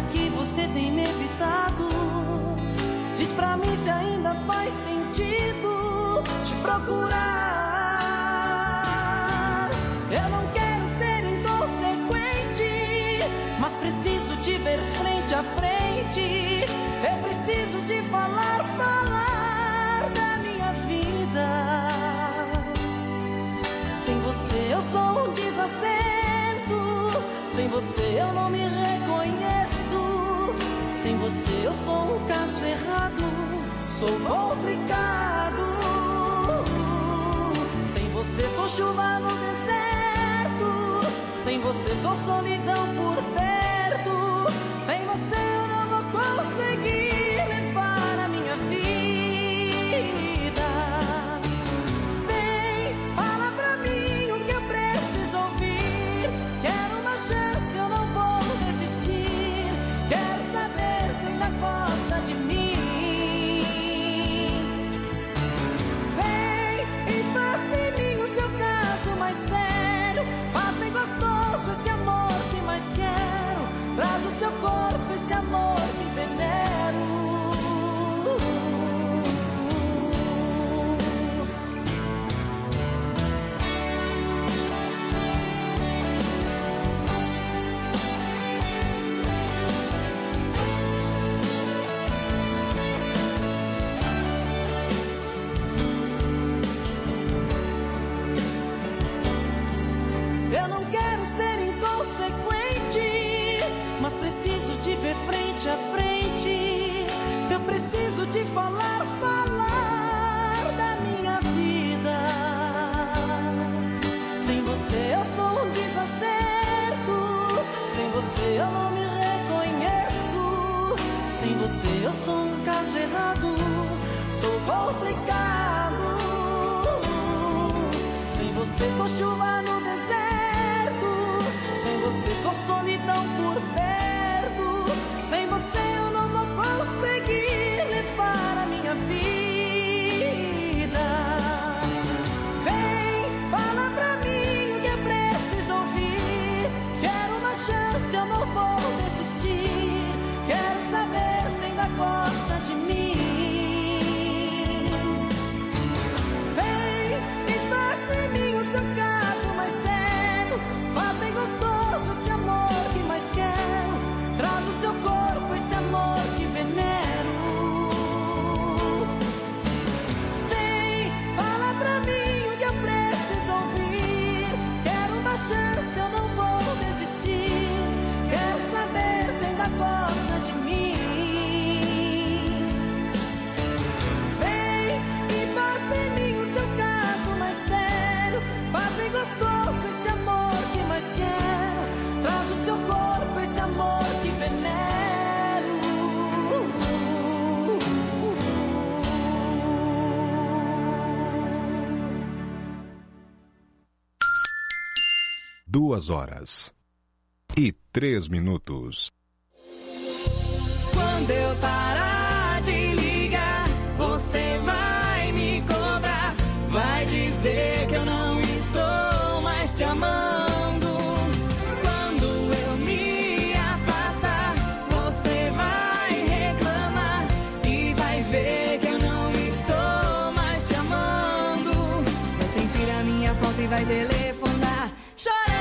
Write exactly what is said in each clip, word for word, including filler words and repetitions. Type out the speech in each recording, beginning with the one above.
que você tem me evitado. Diz pra mim se ainda faz sentido te procurar. Eu não quero ser inconsequente, mas preciso te ver frente a frente. Eu preciso te falar, falar da minha vida. Sem você eu sou um desacerto, sem você eu não me reconheço. Sem você eu sou um caso errado, sou complicado. Sem você sou chuva no deserto, sem você sou solidão por perto. Sem você eu não vou conseguir levar a minha vida. Vem, fala pra mim o que eu preciso ouvir. Quero uma chance, eu não vou desistir. Quero saber se ainda gosta de mim. Vem e faz de mim o seu caso mais sério. Faz bem gostoso esse amor que mais quero. Traz o seu corpo esse amor que venero. Eu não quero ser inconsequente, mas preciso te ver frente a frente. Eu preciso te falar, falar da minha vida. Sem você eu sou um desacerto, sem você eu não me reconheço. Sem você eu sou um caso errado, sou complicado. Sem você sou chuva no deserto, sem você sou solidão por perto. Sem você eu não vou conseguir levar a minha vida. Vem, fala pra mim o que eu preciso ouvir. Quero uma chance, eu não vou desistir. Quero saber se ainda gosta de mim. Vem e faz de mim o seu caso mais sério. Faz bem gostoso esse amor que mais quero. Traz o seu corpo esse amor que venero. Vem, fala pra mim o que eu preciso ouvir. Quero uma chance, eu não vou desistir. Quero saber se ainda gosta de mim. Vem e faz de mim o seu caso mais sério. Faz bem gostoso esse amor que mais quero. Traz o seu corpo esse amor que venero. Duas horas e três minutos. Quando eu parar de ligar, você vai me cobrar. Vai dizer que eu não estou mais te amando. Quando eu me afastar, você vai reclamar e vai ver que eu não estou mais te amando. Vai sentir a minha falta e vai telefonar chorando.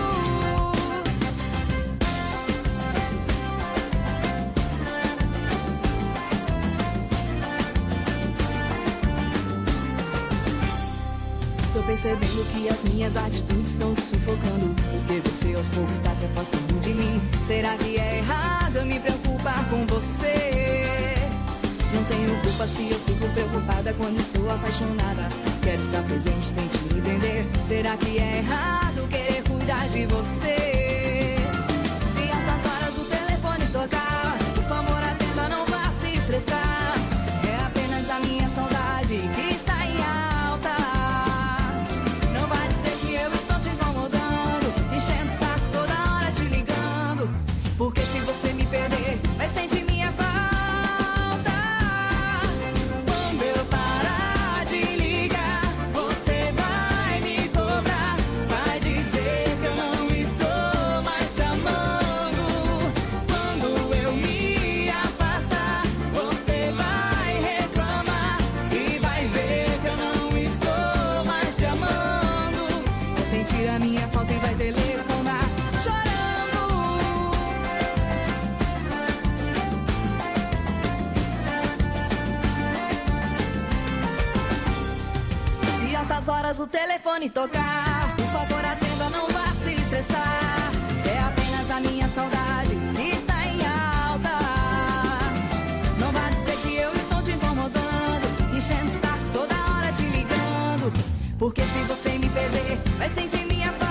Tô percebendo que as minhas atitudes estão te sufocando, porque você aos poucos está se afastando de mim. Será que é errado eu me preocupar com você? Não tenho culpa se eu fico preocupada quando estou apaixonada. Quero estar presente, tente me entender. Será que é errado querer cuidar de você? Se altas horas o telefone tocar, por favor atenda, não vá se estressar. É apenas a minha saudade que está em alta. Não vai dizer que eu estou te incomodando, enchendo o saco toda hora te ligando. Porque se você me perder, vai sentir minha falta. Quando eu parar de ligar, você vai me cobrar. Vai sentir a minha falta e vai telefonar chorando. Se altas horas o telefone tocar, por favor atenda, não vá se estressar. É apenas a minha saudade que está em alta. Não vá dizer que eu estou te incomodando, enchendo o saco toda hora te ligando. Porque se você me perder, vai sentir minha falta.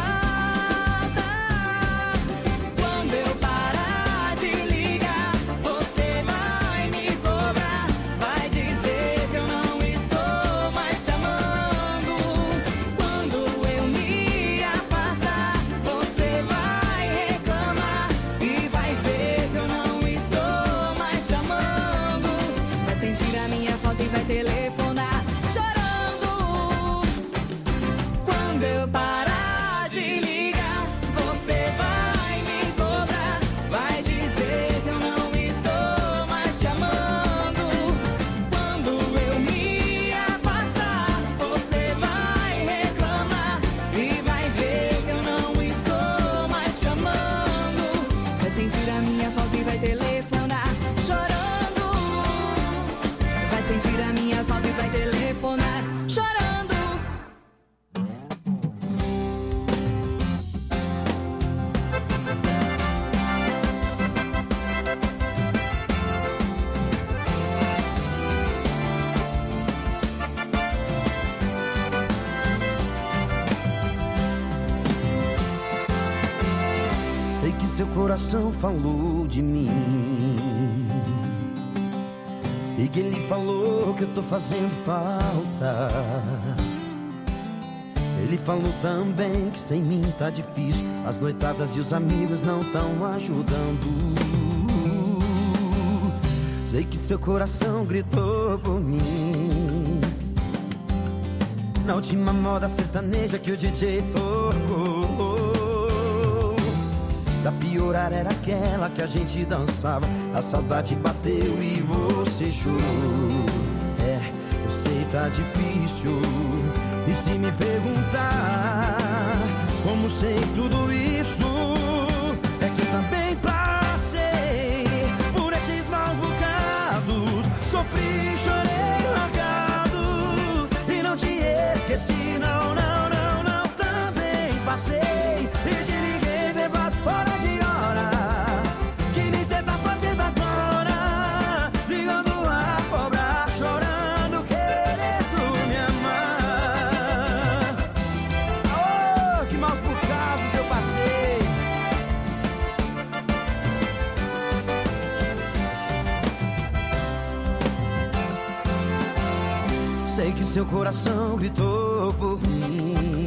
Quando eu parar de ligar, você vai me cobrar. Vai dizer que eu não estou mais te amando. Quando eu me afastar, você vai reclamar e vai ver que eu não estou mais te amando. Vai sentir a minha falta e vai telefonar chorando. Quando eu parar de ligar, você vai me cobrar. Vai dizer que eu não estou mais te amando. Quando eu me afastar, você vai reclamar e vai ver que eu não estou mais te amando. Vai sentir a minha falta e vai telefonar chorando. Vai sentir a minha falta e vai telefonar chorando. Sei que seu coração falou de mim. Sei que ele falou que eu tô fazendo falta. Ele falou também que sem mim tá difícil. As noitadas e os amigos não tão ajudando. Sei que seu coração gritou por mim na última moda sertaneja que o D J tocou. Pra piorar era aquela que a gente dançava. A saudade bateu e você chorou. É, eu sei tá difícil. E se me perguntar como sei tudo isso, é que eu também passei por esses maus bocados. Sofri, chorei, largado e não te esqueci, não, não, não, não. Também passei e te liguei bebado fora de hora, que nem cê tá fazendo agora, ligando a cobrar, chorando, querendo me amar. Oh, que maus bocados eu passei. Sei que seu coração gritou por mim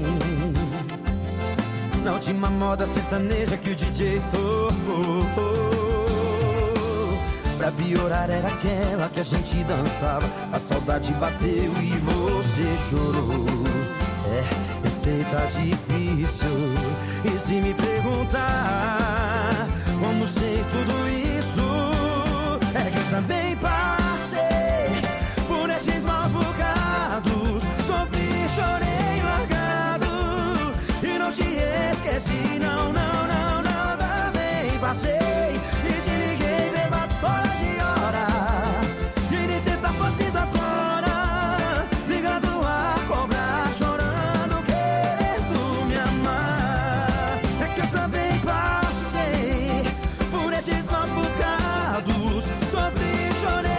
na última moda sertaneja que o D J tocou. Pra piorar era aquela que a gente dançava. A saudade bateu e você chorou. É, eu sei tá difícil. E se me perguntar como sei tudo isso, é que eu também passei por esses maus bocados. Sofri, chorei, largado e não te esqueci, não, não, não, não. Também passei e te liguei bebado fora de hora, e nem cê tá fazendo agora, ligando a cobrar, chorando, querendo me amar. É que eu também passei por esses maus bocados. Sofri, chorei,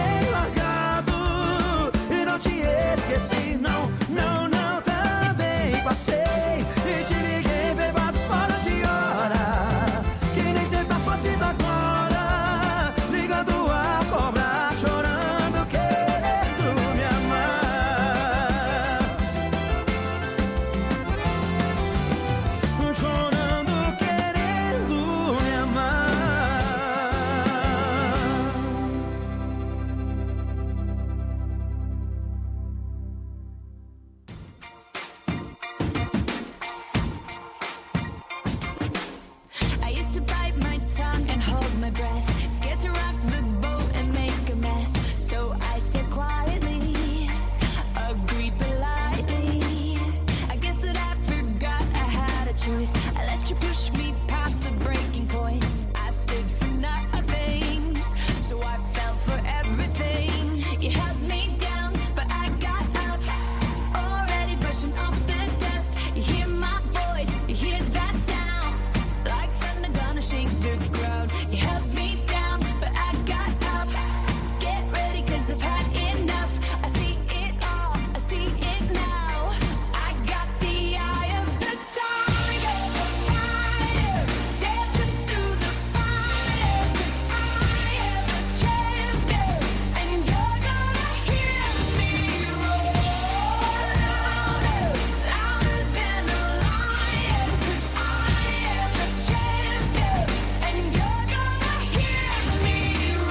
choice. I let you push me past the breaking point. I stood for nothing, so I fell for everything. You held me down, but I got up, already brushing off the dust. You hear my voice, you hear that sound, like thunder gonna shake the ground. You held me down, but I got up. Get ready, cause I've had enough. I see it all, I see it now. I got the eye of the tiger, fighter, dancing through the fire. Cause I am a champion, and you're gonna hear me roar louder, louder than a lion. Cause I am a champion, and you're gonna hear me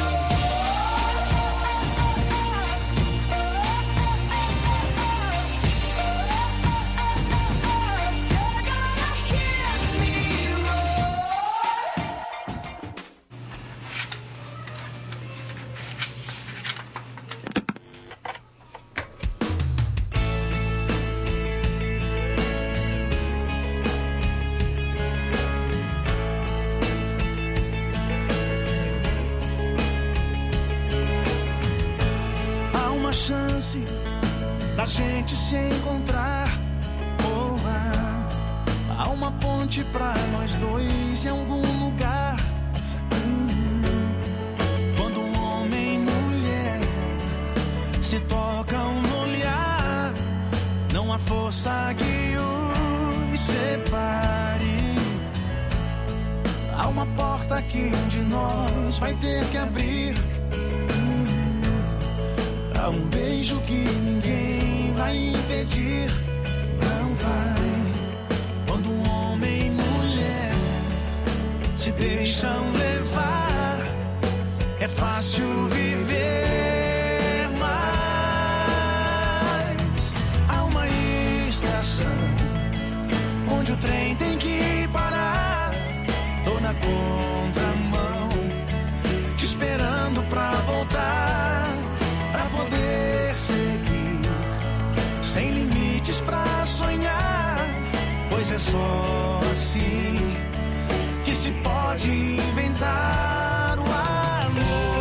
Há uma chance da gente se encontrar. Oh, há, há uma ponte pra nós dois em algum lugar. Hum, quando um homem e mulher se tocam no olhar, não há força que os separe. Há uma porta que um de nós vai ter que abrir. Há um beijo que ninguém vai impedir. Não vai. Quando um homem e mulher se deixam levar, é fácil viver. Mas há uma estação onde o trem tem que parar. Tô na contramão, te esperando pra voltar, pra poder seguir, sem limites pra sonhar. Pois é só assim que se pode inventar o amor.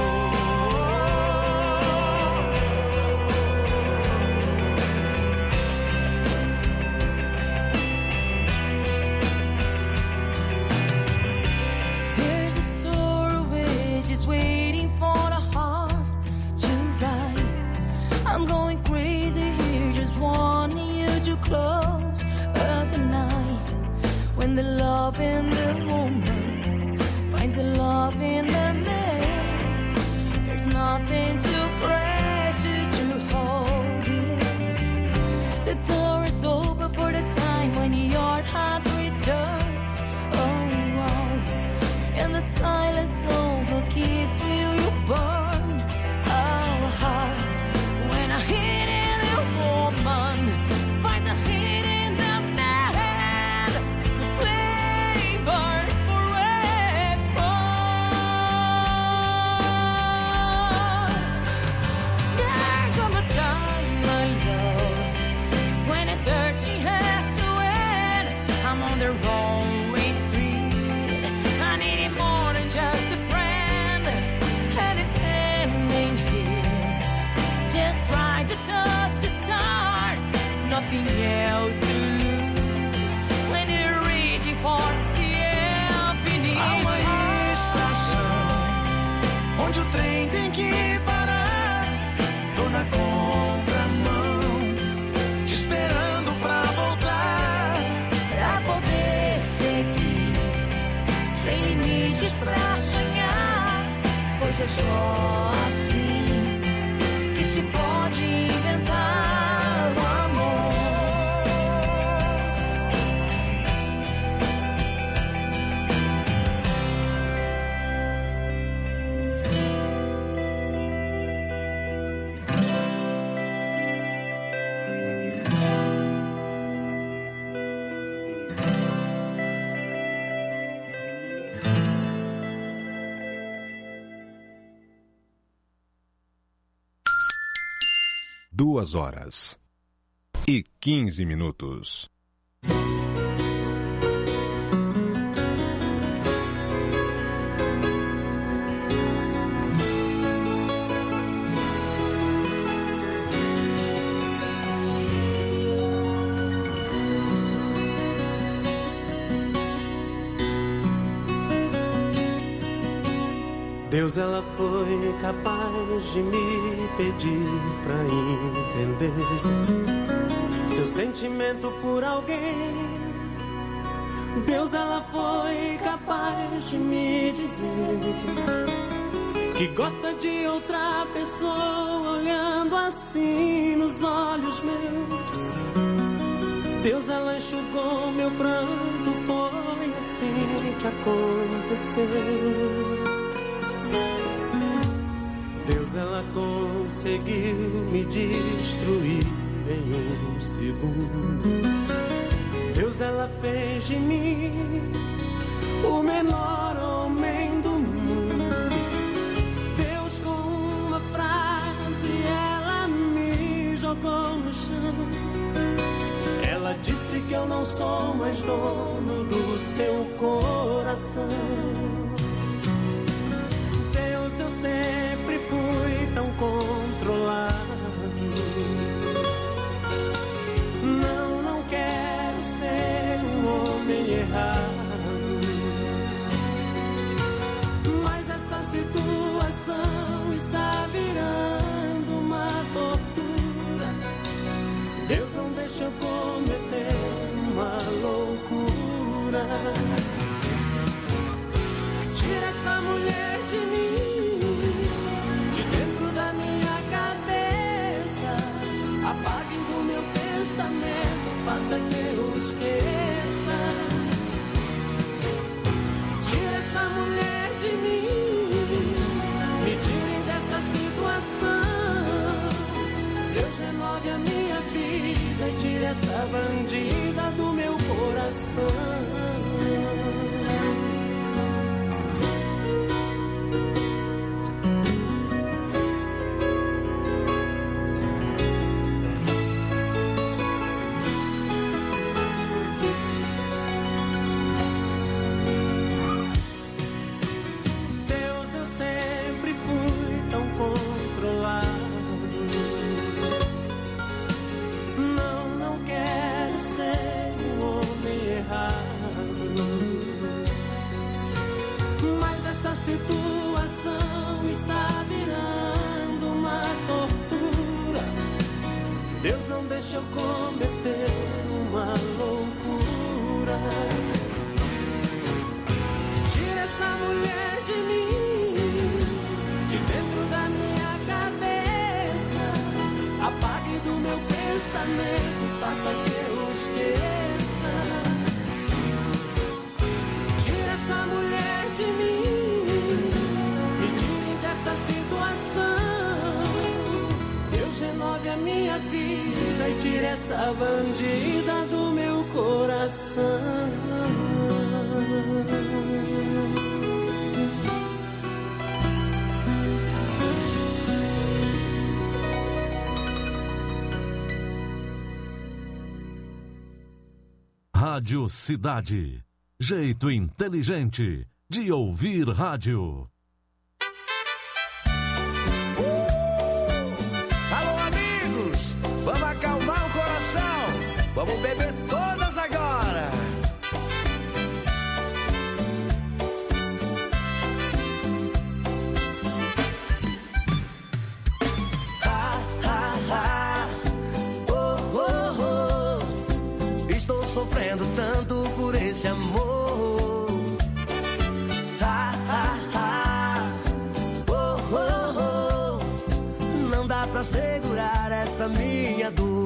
There's a story which is waiting for the heart to write. I'm going crazy here, just wanting you to close up the night. When the love in the woman finds the love in the man, there's nothing too precious to hold it. The door is open for the time when your heart returns. Oh, wow. And the silence of a kiss will you burn our heart. When a hit in the woman finds a hit in the man, the flame burns forever. There comes a time, my love, when a searching has to end. I'm on the wrong way street. I need it more than just a friend, and it's standing here, just right to touch the stars. Nothing else to lose when you're reaching for the infinite. Há uma estação onde o trem tem que parar. Tô na contramão, te esperando pra voltar, Pra poder seguir, sem limites pra sonhar. Pois é só assim que se pode inventar o amor. Duas horas e quinze minutos. Deus, ela foi capaz de me pedir pra entender seu sentimento por alguém. Deus, ela foi capaz de me dizer que gosta de outra pessoa olhando assim nos olhos meus. Deus, ela enxugou meu pranto, foi assim que aconteceu. Deus, ela conseguiu me destruir em um segundo. Deus, ela fez de mim o menor homem do mundo. Deus, com uma frase, ela me jogou no chão. Ela disse que eu não sou mais dono do seu coração. Deus, eu sempre fui tão controlado. Não, não quero ser um homem errado. Mas essa situação está virando uma tortura. Deus, não deixa eu cometer uma loucura. Tira essa mulher de mim, de dentro da minha cabeça. Apague do meu pensamento, faça que eu esqueça. Tira essa mulher de mim, me tire desta situação. Deus, renove a minha vida e tire essa bandida do meu coração. Deixa eu cometer uma loucura. Tira essa mulher de mim, de dentro da minha cabeça. Apague do meu pensamento, faça que eu esqueça. Tira essa mulher de mim, me tire desta situação. Deus, renove a minha vida e tire essa bandida do meu coração. Rádio Cidade. Jeito inteligente de ouvir rádio. Vamos acalmar o coração, vamos beber todas agora. Ha, ha, ha. Oh, oh, oh. Estou sofrendo tanto por esse amor. Ha, ha, ha. Oh, oh, oh. Não dá pra segurar essa minha dor.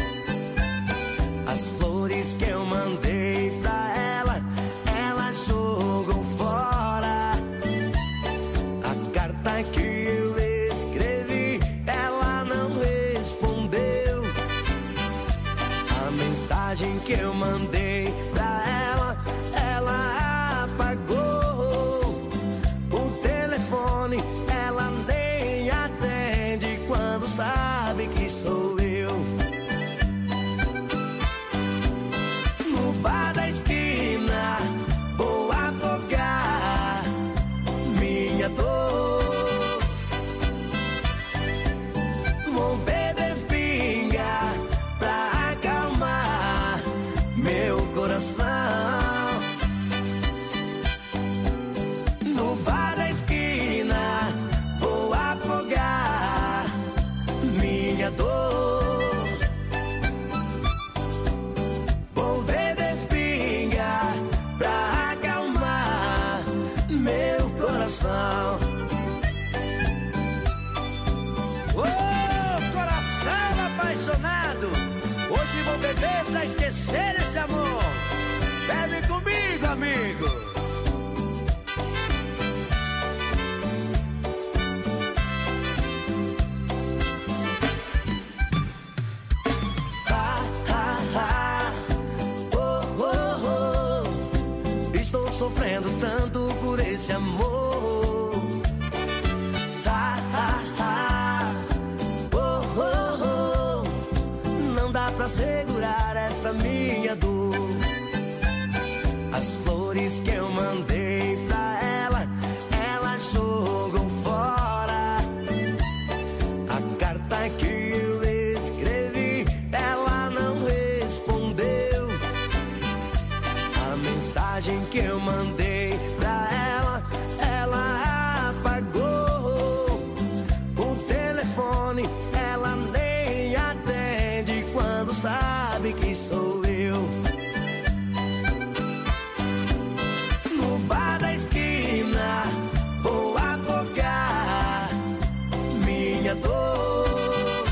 As flores que eu mandei pra ela, ela jogou fora. A carta que eu escrevi, ela não respondeu. A mensagem que eu mandei pra ela, ela apagou. O telefone, ela nem atende quando sabe que sou eu. No bar da esquina vou afogar minha dor. Vou beber pinga pra acalmar meu coração. Ô, oh, coração apaixonado, hoje vou beber pra esquecer esse amor. Bebe comigo, amigo. Sofrendo tanto por esse amor. Ah, ah, ah. Oh, oh, oh. Não dá pra segurar essa minha dor. As flores que eu mandei pra ela, ela jogou fora. A carta que eu escrevi, ela não respondeu. A mensagem que eu mandei pra ela, ela apagou. O telefone ela nem atende quando sabe que sou eu. No bar da esquina vou afogar minha dor.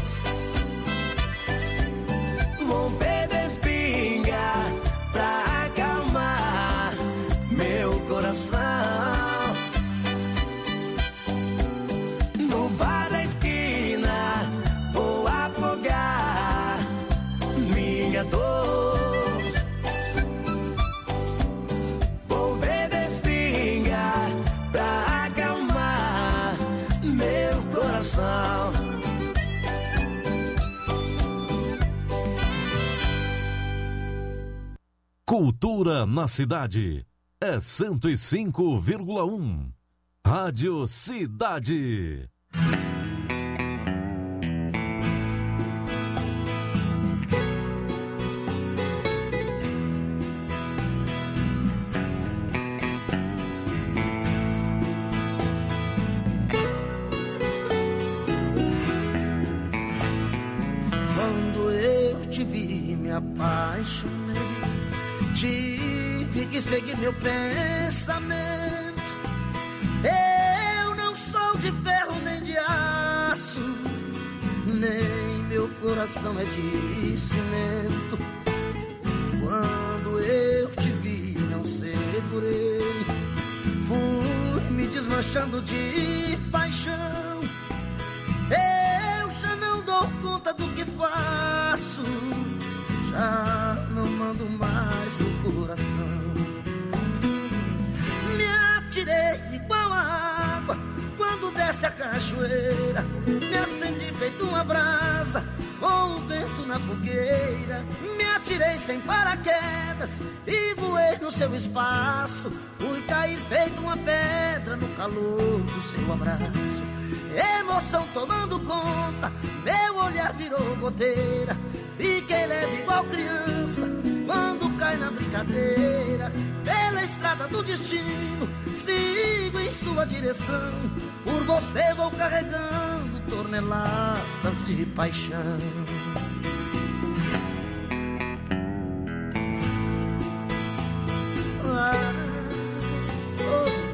Vou beber pinga pra acalmar meu coração. No bar da esquina vou afogar minha dor. Vou beber pinga pra acalmar meu coração. Cultura na cidade é cento e cinco vírgula um. Rádio Cidade. Quando eu te vi, me apaixonei. Tive que seguir meu pensamento. Eu não sou de ferro nem de aço, nem meu coração é de cimento. Quando eu te vi, não segurei. Fui me desmanchando de paixão. Eu já não dou conta do que faço. Já não mando mais do coração. Me atirei igual a água quando desce a cachoeira. Me acendi feito uma brasa com o vento na fogueira. Me atirei sem paraquedas e voei no seu espaço. Fui cair feito uma pedra no calor do seu abraço. Emoção tomando conta, meu olhar virou goteira. Fiquei leve igual criança quando cai na brincadeira. Pela estrada do destino sigo em sua direção. Por você vou carregando toneladas de paixão. Ah, oh.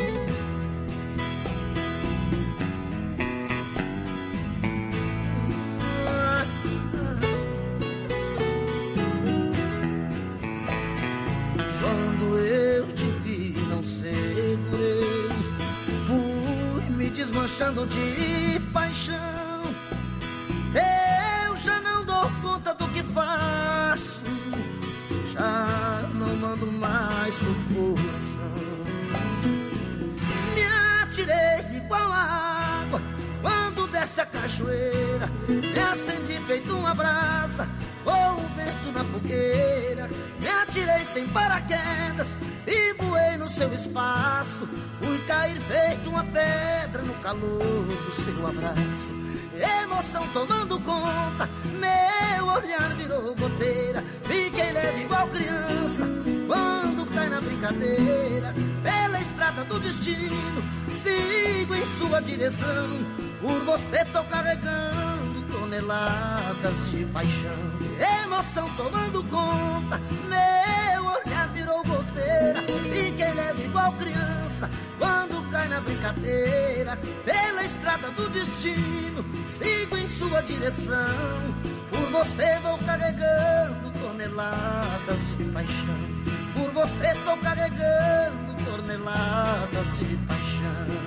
Desmanchando de paixão. Eu já não dou conta do que faço. Já não mando mais no coração. Me atirei igual a água quando desce a cachoeira. Me acendi feito uma brasa com o vento na fogueira. Me atirei sem paraquedas e voei no seu espaço. Fui cair feito uma pedra no calor do seu abraço. Emoção tomando conta, meu olhar virou goteira. Fiquei leve igual criança quando cai na brincadeira. Pela estrada do destino sigo em sua direção. Por você tô carregando toneladas de paixão. Emoção tomando conta, meu olhar virou goteira. Fiquei leve igual criança quando cai na na brincadeira, pela estrada do destino, sigo em sua direção. Por você vou carregando toneladas de paixão. Por você tô carregando toneladas de paixão.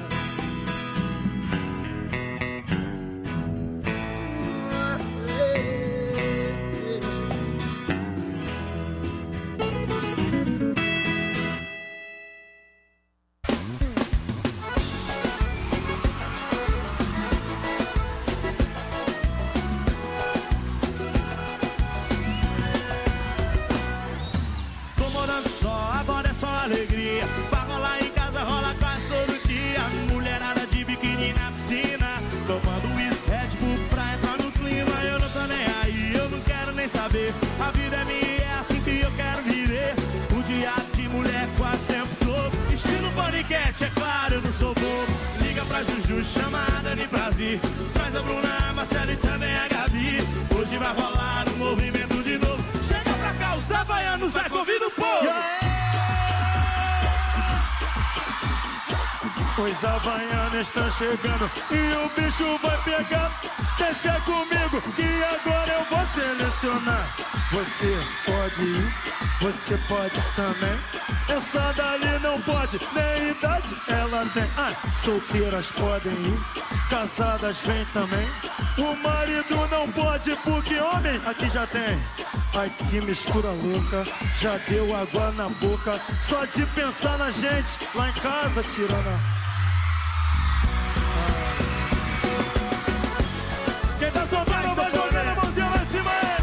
Alegria, vai rolar em casa, rola quase todo dia. Mulherada de biquíni na piscina, tomando uísque, Red Bull pra entrar no clima. Eu não tô nem aí, eu não quero nem saber. A vida é minha, é assim que eu quero viver. O dia de mulher quase o tempo todo. Estilo paniquete, é claro, eu não sou bobo. Liga pra Juju, chama a Dani pra vir. Traz a Bruna, a Marcela e também a Gabi. Hoje vai rolar um movimento de novo. Chega pra cá, os havaianos, vai, convida o povo. Yeah! Os havaianos estão chegando e o bicho vai pegar. Deixa comigo que agora eu vou selecionar. Você pode ir, você pode também. Essa dali não pode, nem idade ela tem. Ah, solteiras podem ir, casadas vem também. O marido não pode porque homem aqui já tem. Ai que mistura louca, já deu água na boca. Só de pensar na gente lá em casa tirando a... Quem tá soltando vai jogando a mãozinha lá em cima aí.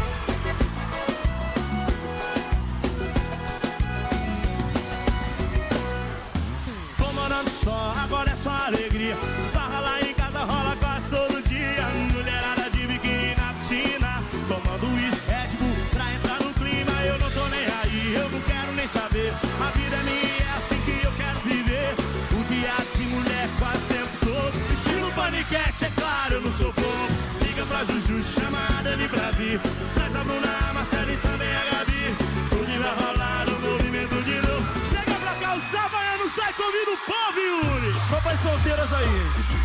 Tô morando só, agora é só alegria. Farra lá em casa, rola quase todo dia. Mulherada de biquíni na piscina, tomando uísque, Red Bull pra entrar no clima. Eu não tô nem aí, eu não quero nem saber. A vida é minha, é assim que eu quero viver. Um dia de mulher quase o tempo todo. Estilo paniquete, é claro, eu não sou bobo. Liga pra Juju, chama a Dani pra vir. Traz a Bruna, a Marcela e também a Gabi. Hoje vai rolar um movimento de novo. Chega pra cá, os havaianos, sai, convida o povo, Yuri. Só para as solteiras aí.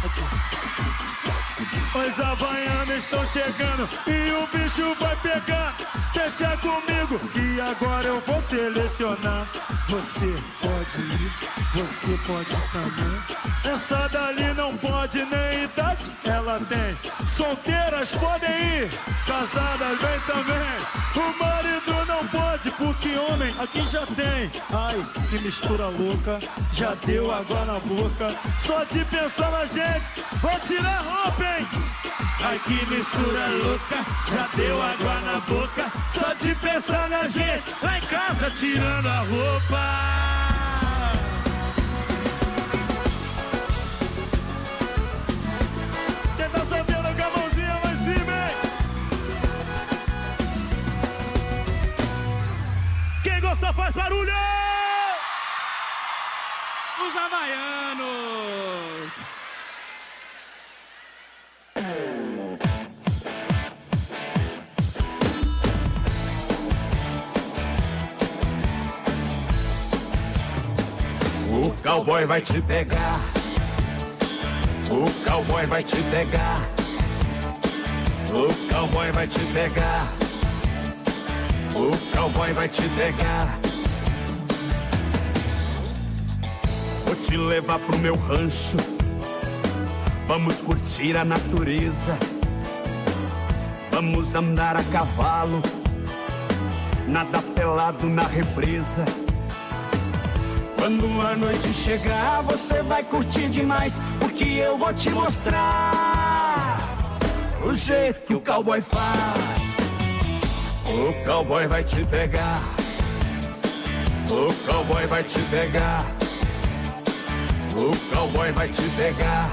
Os havaianos estão chegando e o bicho vai pegar. Deixa comigo que agora eu vou selecionar. Você pode ir, você pode também. Essa dali não pode, nem idade ela tem. Solteiras podem ir, casadas vem também. O marido não pode porque homem aqui já tem. Ai, que mistura louca, já deu água na boca. Só de pensar na gente, vou tirar a roupa, hein? Ai, que mistura louca, já deu água na boca. Só de pensar na gente, lá em casa tirando a roupa. Quem tá solteiro com a mãozinha lá em cima, hein? Quem gosta faz barulho! Os havaianos! O cowboy vai te pegar. O cowboy vai te pegar. O cowboy vai te pegar. O cowboy vai te pegar. Vou te levar pro meu rancho. Vamos curtir a natureza. Vamos andar a cavalo. Nadar pelado na represa. Quando a noite chegar, você vai curtir demais, porque eu vou te mostrar o jeito que o cowboy faz. O cowboy vai te pegar. O cowboy vai te pegar. O cowboy vai te pegar.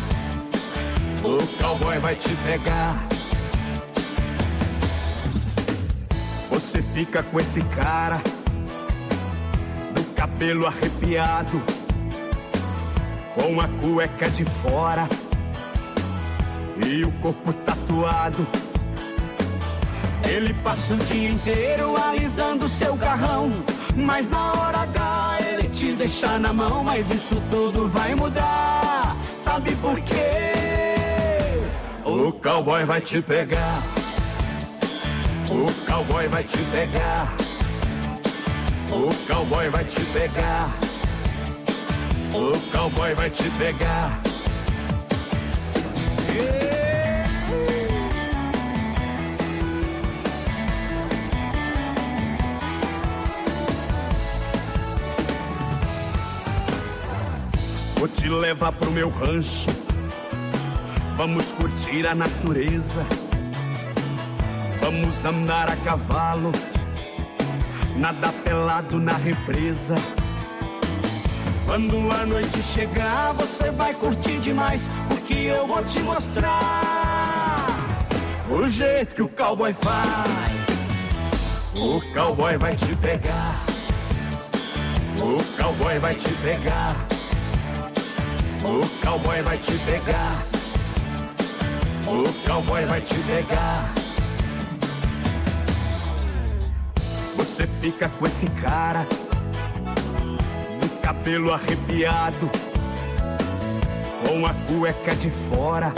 O cowboy vai te pegar. Você fica com esse cara, cabelo arrepiado, com a cueca de fora e o corpo tatuado. Ele passa o dia inteiro alisando seu carrão, mas na hora H ele ele te deixar na mão, mas isso tudo vai mudar. Sabe por quê? O cowboy vai te pegar. O cowboy vai te pegar. O cowboy vai te pegar. O cowboy vai te pegar. Yeah. Vou te levar pro meu rancho. Vamos curtir a natureza. Vamos andar a cavalo, nadar pelado na represa. Quando a noite chegar, você vai curtir demais, porque eu vou te mostrar o jeito que o cowboy faz. O cowboy vai te pegar. O cowboy vai te pegar. O cowboy vai te pegar. O cowboy vai te pegar. Você fica com esse cara, do cabelo arrepiado, com a cueca de fora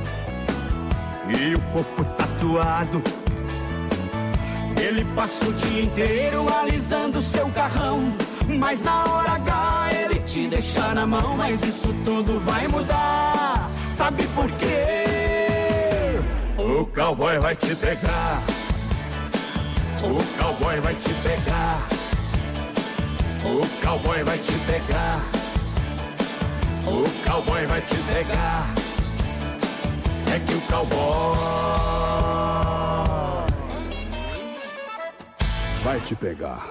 e o corpo tatuado. Ele passa o dia inteiro alisando seu carrão, mas na hora H ele te deixa na mão. Mas isso tudo vai mudar. Sabe por quê? O cowboy vai te pegar. O cowboy vai te pegar. O cowboy vai te pegar. O cowboy vai te pegar. É que o cowboy vai te pegar.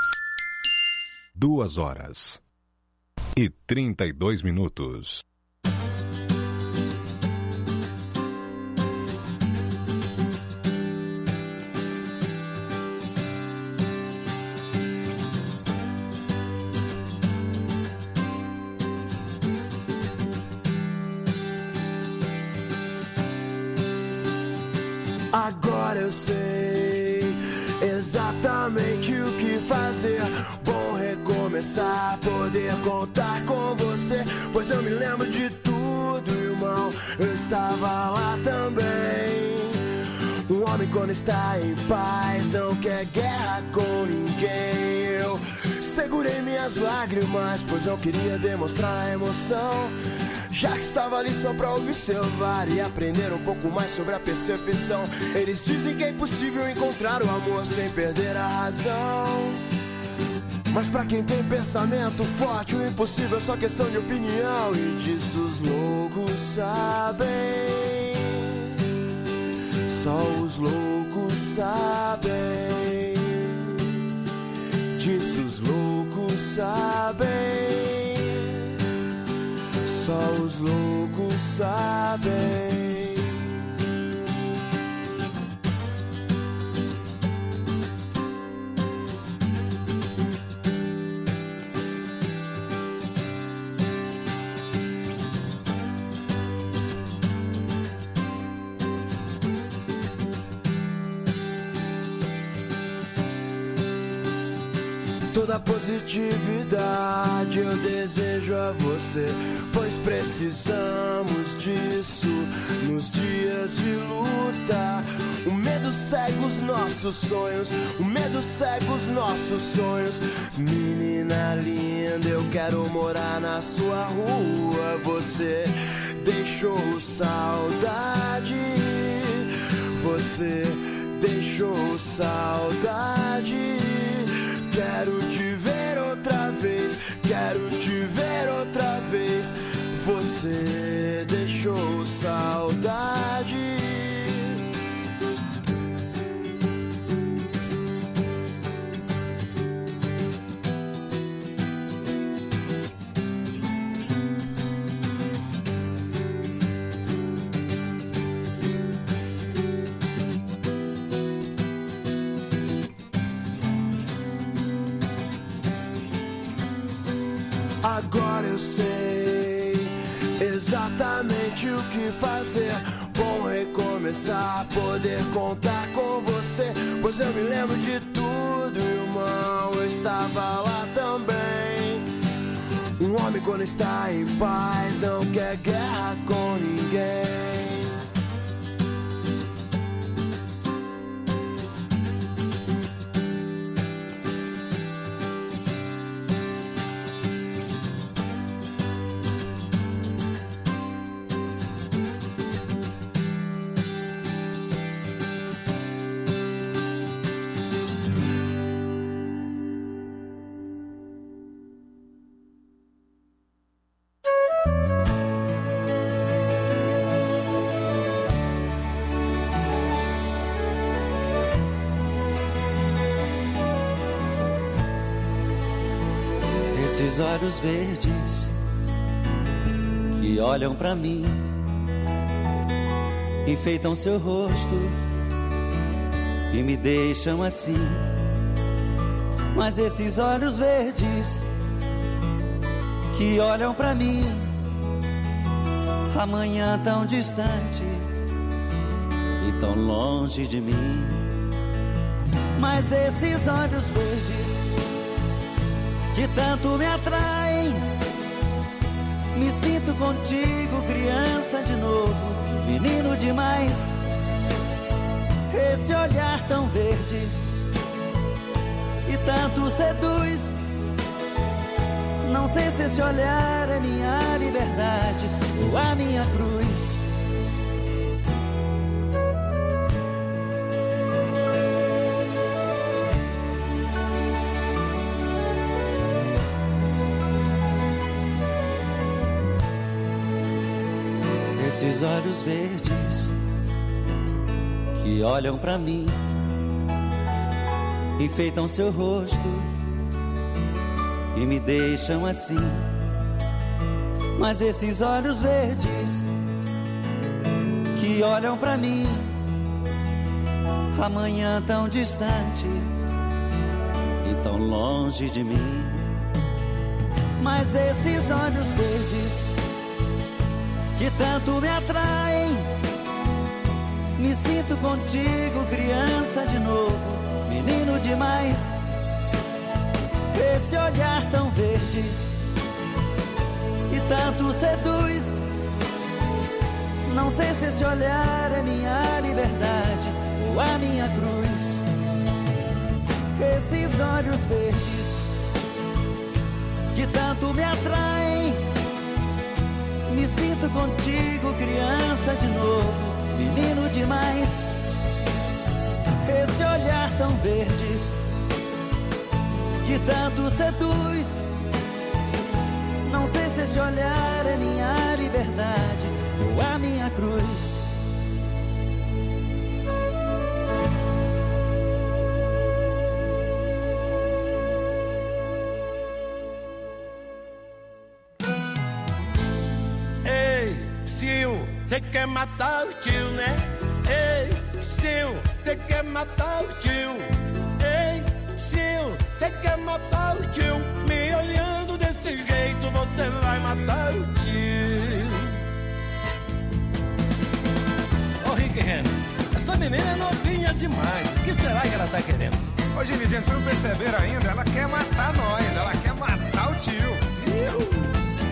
Duas horas e trinta e dois minutos. Agora eu sei exatamente o que fazer. Bom recomeçar, poder contar com você, pois eu me lembro de tudo, irmão. Eu estava lá também. Um homem quando está em paz não quer guerra com ninguém. Eu segurei minhas lágrimas, pois não queria demonstrar a emoção, já que estava ali só pra observar e aprender um pouco mais sobre a percepção. Eles dizem que é impossível encontrar o amor sem perder a razão, mas pra quem tem pensamento forte, o impossível é só questão de opinião. E disso os loucos sabem, só os loucos sabem. Disso os loucos sabem, só os loucos sabem. Toda positividade eu desejo a você, pois precisamos disso nos dias de luta. O medo cega os nossos sonhos, o medo cega os nossos sonhos. Menina linda, eu quero morar na sua rua. Você deixou saudade, você deixou saudade. Quero te ver outra vez, quero te ver outra vez. Você deixou saudade. Agora eu sei exatamente o que fazer. Bom recomeçar, poder contar com você, pois eu me lembro de tudo, irmão. Eu estava lá também. Um homem quando está em paz não quer guerra com ninguém. Esses olhos verdes que olham pra mim, enfeitam seu rosto e me deixam assim. Mas esses olhos verdes que olham pra mim, amanhã tão distante e tão longe de mim. Mas esses olhos verdes que tanto me atraem, me sinto contigo, criança de novo, menino demais. Esse olhar tão verde e tanto seduz, não sei se esse olhar é minha liberdade ou a minha cruz. Esses olhos verdes que olham pra mim, enfeitam seu rosto e me deixam assim. Mas esses olhos verdes que olham pra mim, amanhã tão distante e tão longe de mim. Mas esses olhos verdes que tanto me atraem, me sinto contigo, criança de novo, menino demais. Esse olhar tão verde que tanto seduz, não sei se esse olhar é minha liberdade ou a minha cruz. Esses olhos verdes que tanto me atraem, me sinto contigo, criança de novo, menino demais. Esse olhar tão verde que tanto seduz, não sei se esse olhar é minha liberdade ou a minha cruz. Cê quer matar o tio, né? Ei, Sil, cê quer matar o tio. Ei, Sil, cê quer matar o tio. Me olhando desse jeito, você vai matar o tio. Ô, Rick Henry, essa menina é novinha demais. O que será que ela tá querendo? Ô, Jimmy, gente, vocês não perceberam ainda? Ela quer matar nós, ela quer matar o tio. Iu.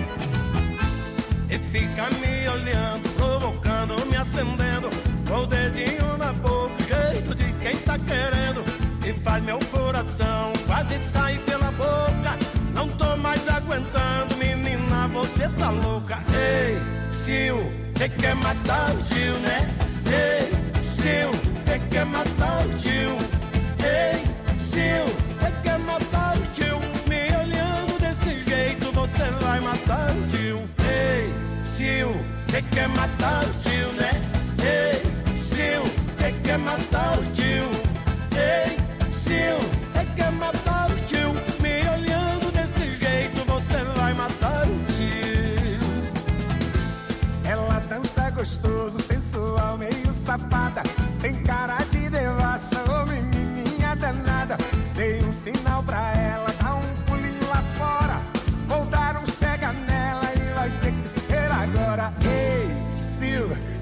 E fica me olhando, provocando, me acendendo, com o dedinho na boca, jeito de quem tá querendo. E faz meu coração quase sair pela boca. Não tô mais aguentando, menina, você tá louca. Ei, Sil, cê quer matar o tio, né? Ei, Sil, cê quer matar o tio. Ei, Sil, cê quer matar o tio. Me olhando desse jeito, você vai matar o tio. Ei, Sil, cê quer matar o tio, né? Ei, Sil, cê quer matar o tio. Ei, Sil, cê quer matar o tio. Me olhando desse jeito, você vai matar o tio. Ela dança gostoso, sensual, meio safada. Tem cara de devassa, ô menininha danada. Dei um sinal pra ela, dá um pulinho lá fora. Vou dar uns pega nela e vai ter que ser agora. Ei, Sil,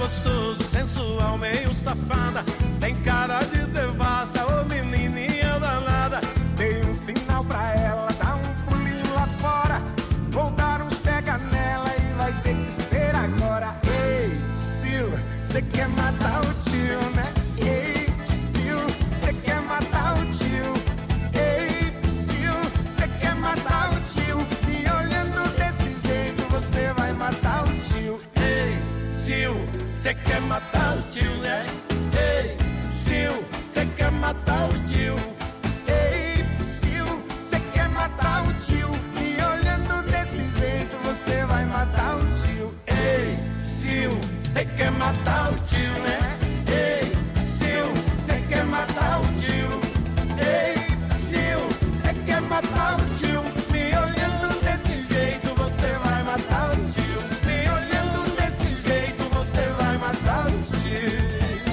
gostoso, sensual, meio safada. Tem cara de devassa, ô menininha danada. Dei um sinal pra ela, dá um pulinho lá fora. Vou dar uns pega nela e vai ter que ser agora. Ei, Sil, cê quer matar o tio, né? Ei, Sil, cê quer matar o tio. Ei, Sil, cê quer matar o tio. Me olhando desse jeito, você vai matar o tio. Ei, Sil, cê quer matar o tio, né? Ei, Sil, cê quer matar o tio. Ei, Sil, cê quer matar o tio. Me olhando desse jeito, você vai matar o tio. Ei, Sil, cê quer matar o tio, né? Ei, Sil, cê quer matar o tio. Ei, Sil, cê quer matar o tio. Me olhando desse jeito, você vai matar o tio. Me olhando desse jeito, você vai matar o tio.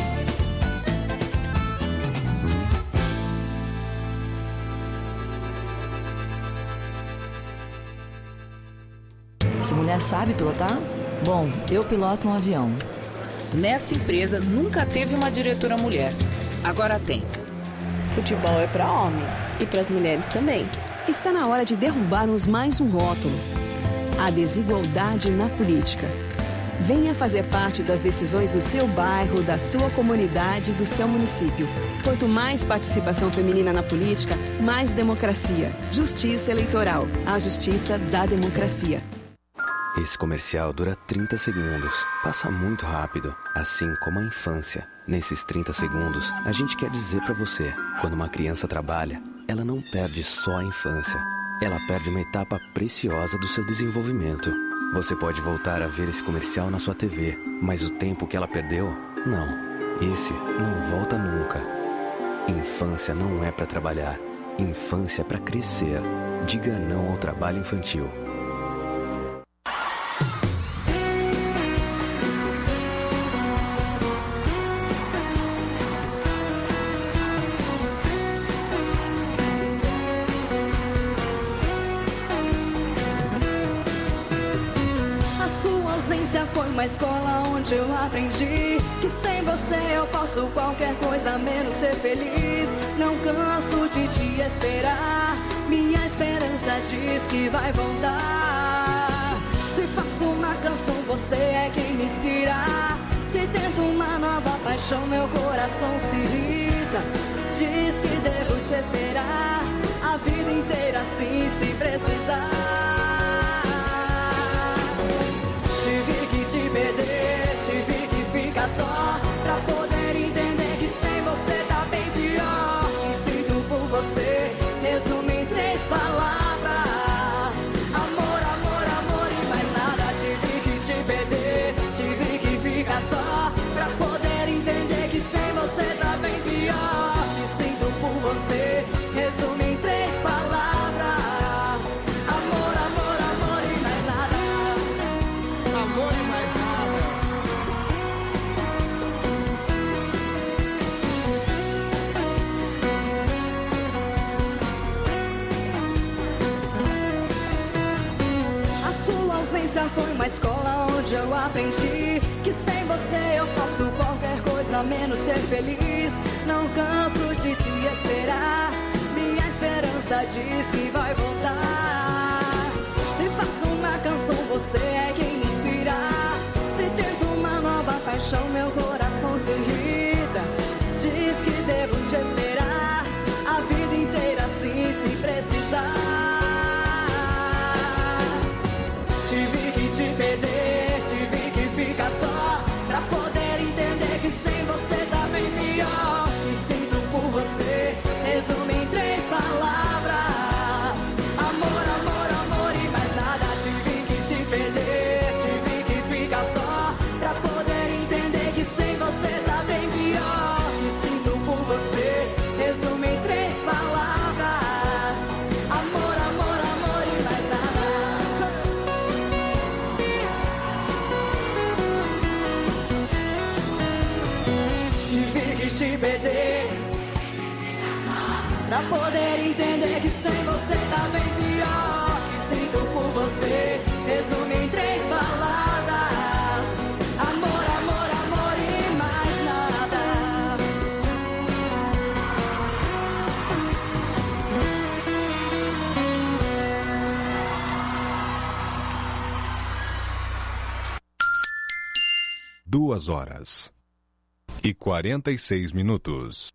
Essa mulher sabe pilotar? Bom, eu piloto um avião. Nesta empresa nunca teve uma diretora mulher. Agora tem. Futebol é para homem e para as mulheres também. Está na hora de derrubarmos mais um rótulo: a desigualdade na política. Venha fazer parte das decisões do seu bairro, da sua comunidade, do seu município. Quanto mais participação feminina na política, mais democracia. Justiça Eleitoral. A justiça da democracia. Esse comercial dura trinta segundos. Passa muito rápido, assim como a infância. Nesses trinta segundos, a gente quer dizer pra você: quando uma criança trabalha, ela não perde só a infância. Ela perde uma etapa preciosa do seu desenvolvimento. Você pode voltar a ver esse comercial na sua T V, mas o tempo que ela perdeu, não. Esse não volta nunca. Infância não é pra trabalhar. Infância é pra crescer. Diga não ao trabalho infantil. Foi uma escola onde eu aprendi que sem você eu posso qualquer coisa menos ser feliz. Não canso de te esperar, minha esperança diz que vai voltar. Se faço uma canção, você é quem me inspira. Se tento uma nova paixão, meu coração se irrita. Diz que devo te esperar a vida inteira, assim se precisar. Tive que te perder, tive que ficar só, pra poder entender que sem você tá bem pior. E sinto por você, resumo em três palavras: amor, amor, amor e mais nada. Tive que te perder, tive que ficar só, pra poder entender que sem você tá bem pior. E sinto por você, resumo em três palavras: amor, amor, amor e mais nada. Amor e mais nada. A sua ausência foi uma escola onde eu aprendi que sem você eu posso qualquer coisa menos ser feliz. Não canso de te esperar, minha esperança diz que vai voltar. Se faço uma canção, você é quem me inspira. Se tento uma nova paixão, meu coração se irrita. Diz que devo te esperar a vida inteira, assim se precisar. Tive que te perder, tive que ficar só, pra poder entender que sem você tá bem pior. E sinto por você, resumo em três palavras: amor, amor, amor e mais nada. Tive que te perder, tive que ficar só, pra poder entender que sem você tá bem pior. E sinto por você, resumo em três palavras: amor, amor, amor e mais nada. Tive que te perder, pra poder entender que sem você tá bem pior. E sinto por você, resumo em três palavras: amor, amor, amor. duas horas e quarenta e seis minutos.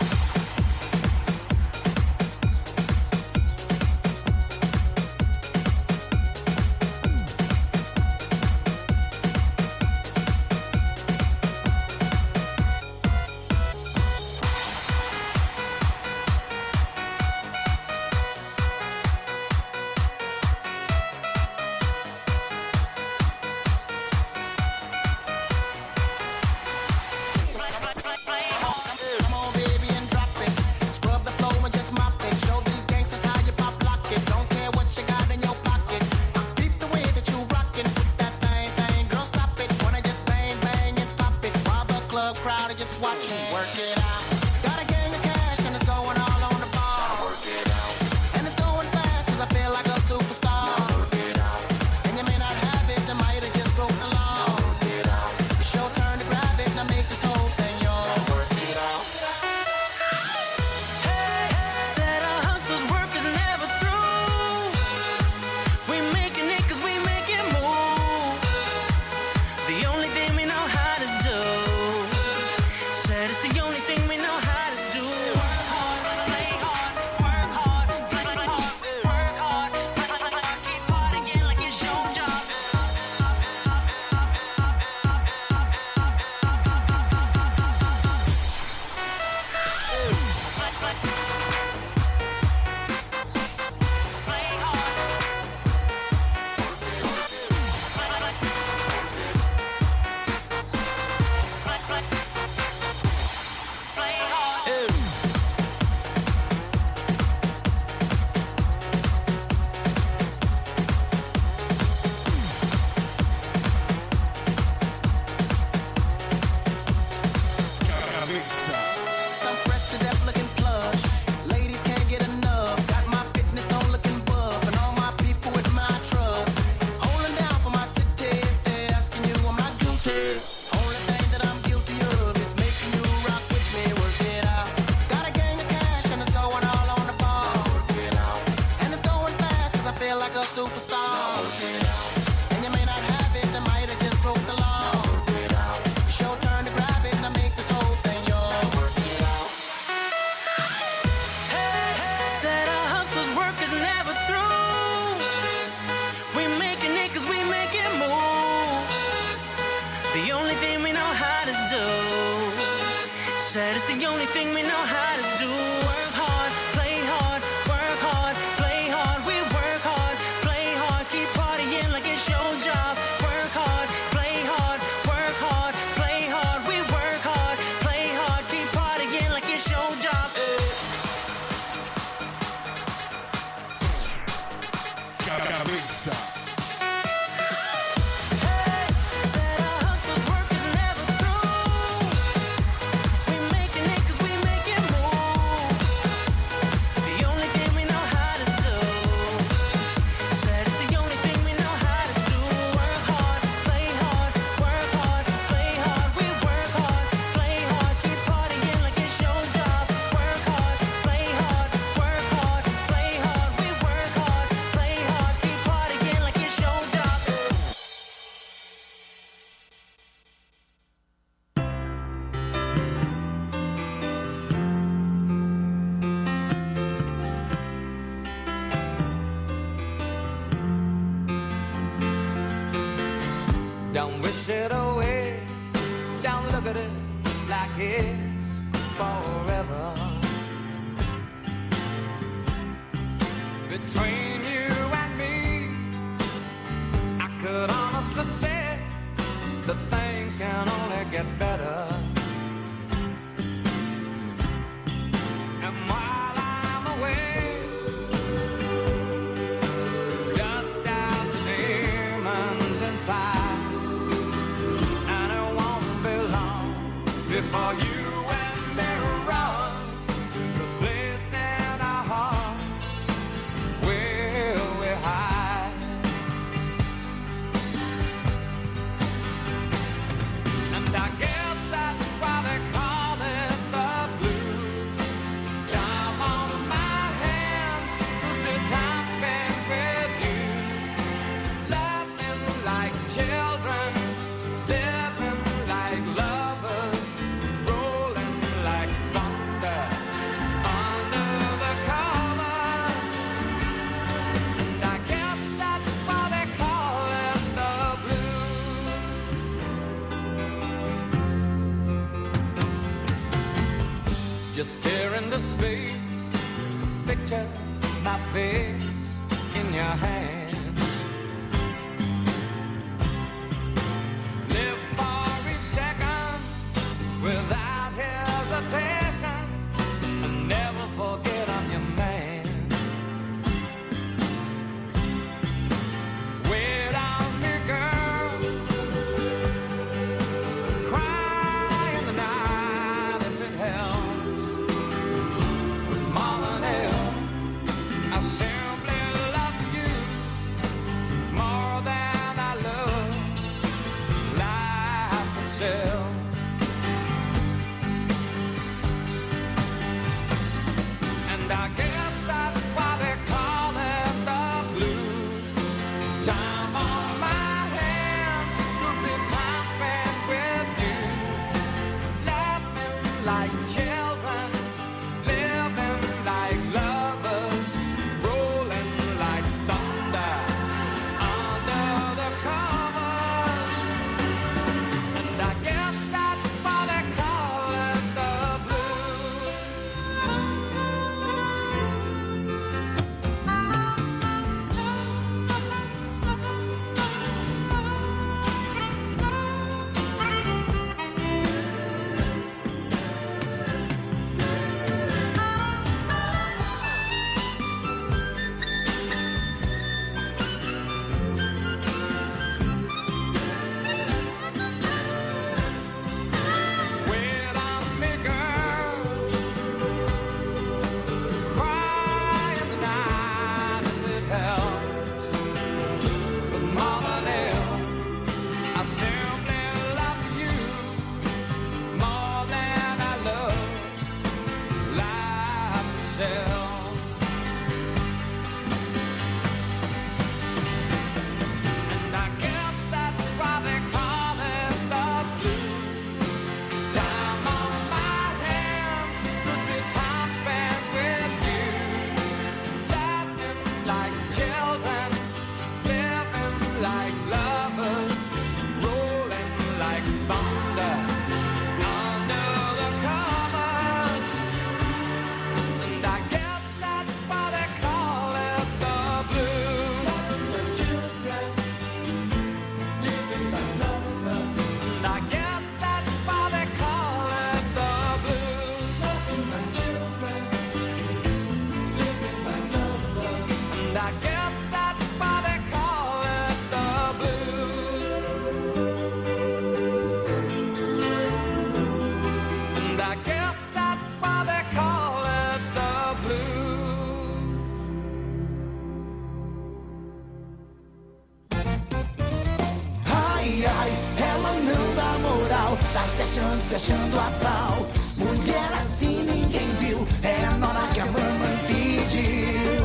Don't wish it away, don't look at it like it's forever. Between you and me, I could honestly say that things can only get better. And while I'm away, dust out the demons inside. Before you and me run the place in our hearts where we hide. And I guess that's why they call it the blues. Time on my hands, the time spent with you, laughing like children, living Just stare into space, picture my face in your hands. Live for each second without hesitation, and never forget I'm your man. Wait on me, girl, cry in the night if it helps. More than ever, I simply love you more than I love life itself. And I guess that's why they call it the blues. Time on my hands could be time spent with you. Laughing like children, living like lovers, rolling like thunder under the covers. And I guess that's why they call it the blues. Wait on me, girl, cry in the night if it helps. But more than ever, I simply love you more than I love life itself. And I guess that's why they call it the blues. Time on my hands could be time spent with you. Laughing like children, living like lovers, rolling like thunder under the covers. And I guess that's why they call it the blues. Like children, living like lovers. And I guess that's why they call it the blues. Like children, living like lovers. And I guess that's why they call it the blues. And I guess that's why they call it the blues. Ai, ai, ela não dá moral, tá se achando, se achando a tal. Mulher assim ninguém viu, é a nora que a mamãe pediu.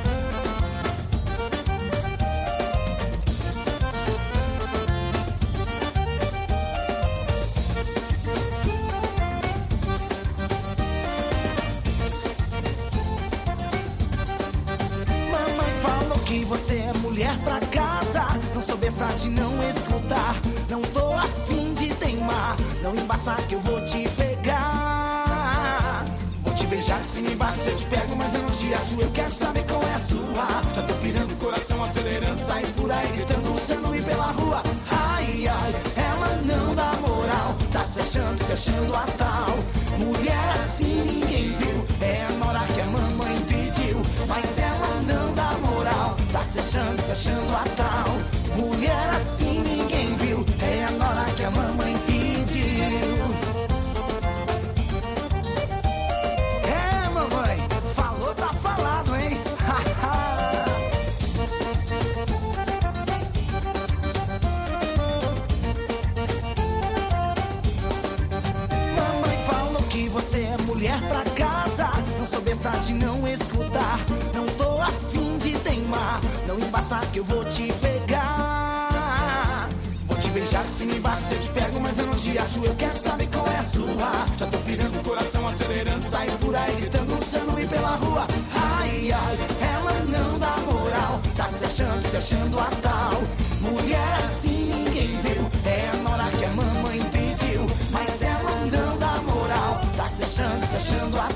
Mamãe falou que você é mulher pra casa. Não sou besta de não escutar. Não tô afim de teimar. Não embaçar que eu vou te pegar. Vou te beijar de cima e embaixo se eu te pego, mas eu não te acho. Eu quero saber qual é a sua. Já tô pirando o coração, acelerando, sair por aí gritando o seu nome pela rua. Ai, ai, ela não dá moral. Tá se achando, se achando a tal. Mulher assim ninguém viu. É a nora que a mamãe pediu. Mas ela não dá moral. Tá se achando, se achando a tal. Mulher assim ninguém viu. É a nora que a mamãe pediu. É, mamãe, falou, tá falado, hein? Mamãe falou que você é mulher pra casa. Não sou besta de não escutar. Não tô afim de teimar. Não embaçar que eu vou te pegar. Vou te beijar de cima e embaixo se eu te pego, mas eu não te acho. Eu quero saber qual é a sua. Já tô pirando o coração, acelerando, saindo por aí gritando o seu nome pela rua. Ai, ai, ela não dá moral. Tá se achando, se achando a tal. Mulher assim ninguém viu. É a nora que a mamãe pediu. Mas ela não dá moral. Tá se achando, se achando a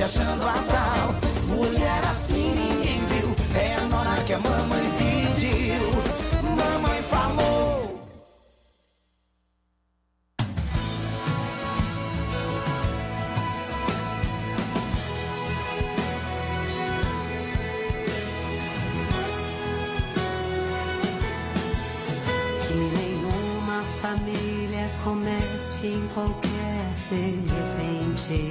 achando a tal. Mulher assim ninguém viu, é a nora que a mamãe pediu. Mamãe falou. Que nenhuma família comece em qualquer de repente.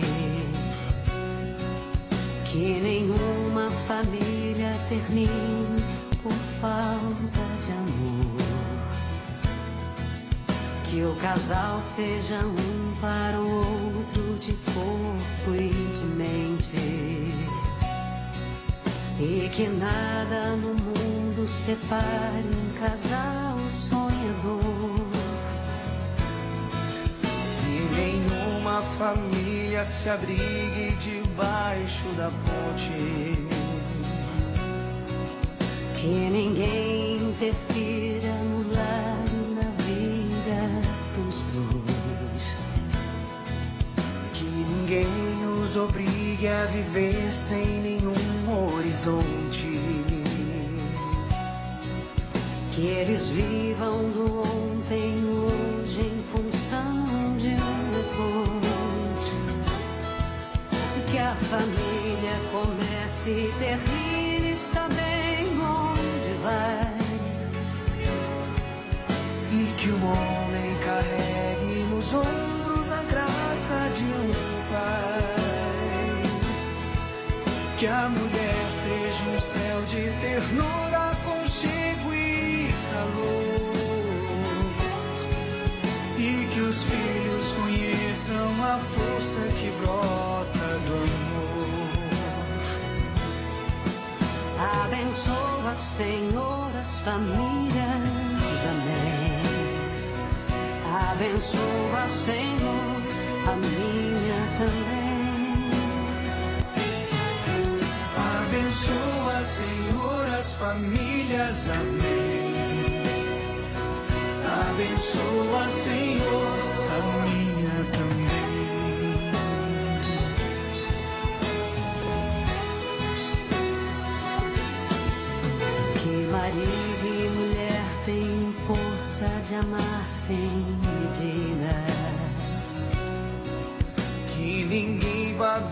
Que nenhuma família termine por falta de amor. Que o casal seja um para o outro de corpo e de mente. E que nada no mundo separe um casal sonhador. Que nenhuma família se abrigue debaixo da ponte. Que ninguém interfira no lar e na vida dos dois. Que ninguém os obrigue a viver sem nenhum horizonte. Que eles vivam do ontem no hoje em função de um depois. Que a família comece e termine sabendo onde vai. E que o homem carregue nos ombros a graça de um pai. Que a mulher seja um céu de ternura, aconchego e calor. E que os filhos conheçam a força que brota do amor. Abençoa, Senhor, as famílias, amém. Abençoa, Senhor, a minha também. Abençoa, Senhor, as famílias, amém. Abençoa, Senhor, a minha também. Que marido e mulher tenham força de amar sem medida. Que ninguém vá